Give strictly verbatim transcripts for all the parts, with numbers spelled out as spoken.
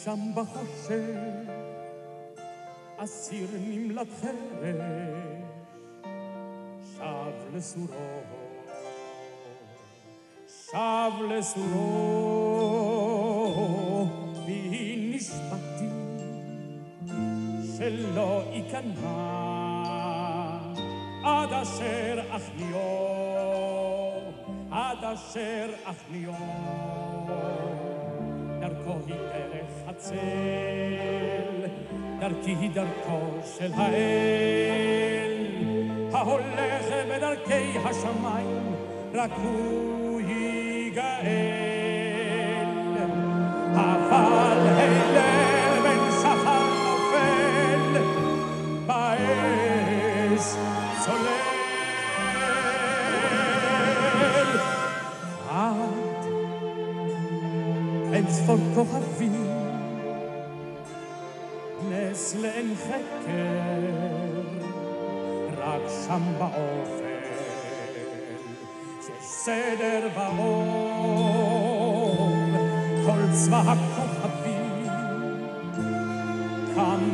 שם בחושך, אסיר נמלט חרש, שב לסורו, שב לסורו, והיא נשבעתי שלא ייכנע עד אשר אחניו, עד אשר אחניו. דרכו היא דרך הצל, דרכי היא דרכו של האל, ההולך בדרכי השמיים, רק הוא ייגאל. אבל הלל בן שחר נופל, באש צולל. עד אין צפון כוכבים, נס לאין חקר, רק שם באופן שיש סדר ואור. כל צבא הכוכבים קם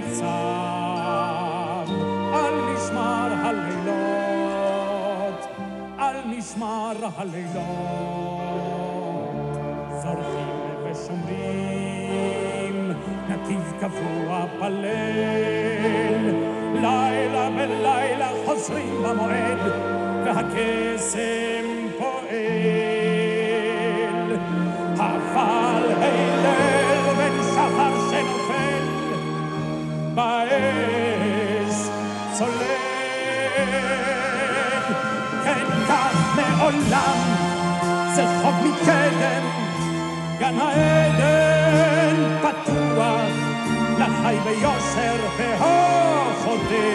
וניצב על משמר הלילות, על משמר הלילות. זורחים ושומרים נתיב קבוע בליל, לילה בלילה חוזרים במועד והקסם פועל. אבל הלל בן שחר שנופל, באש צולל. כן כך מעולם זה חוק מקדם, גן העדן פתוח לחי ביושר והחוטא,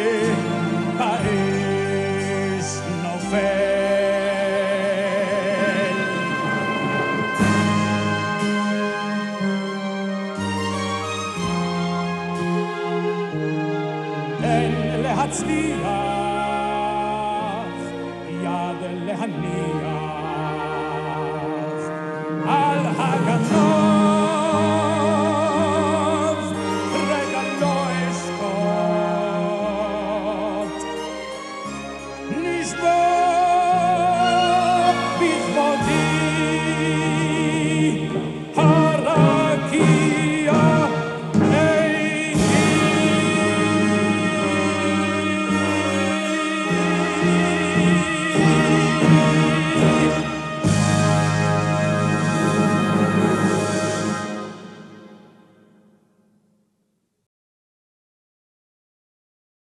באש נופל. אין להצליח, יד להניח על הגנות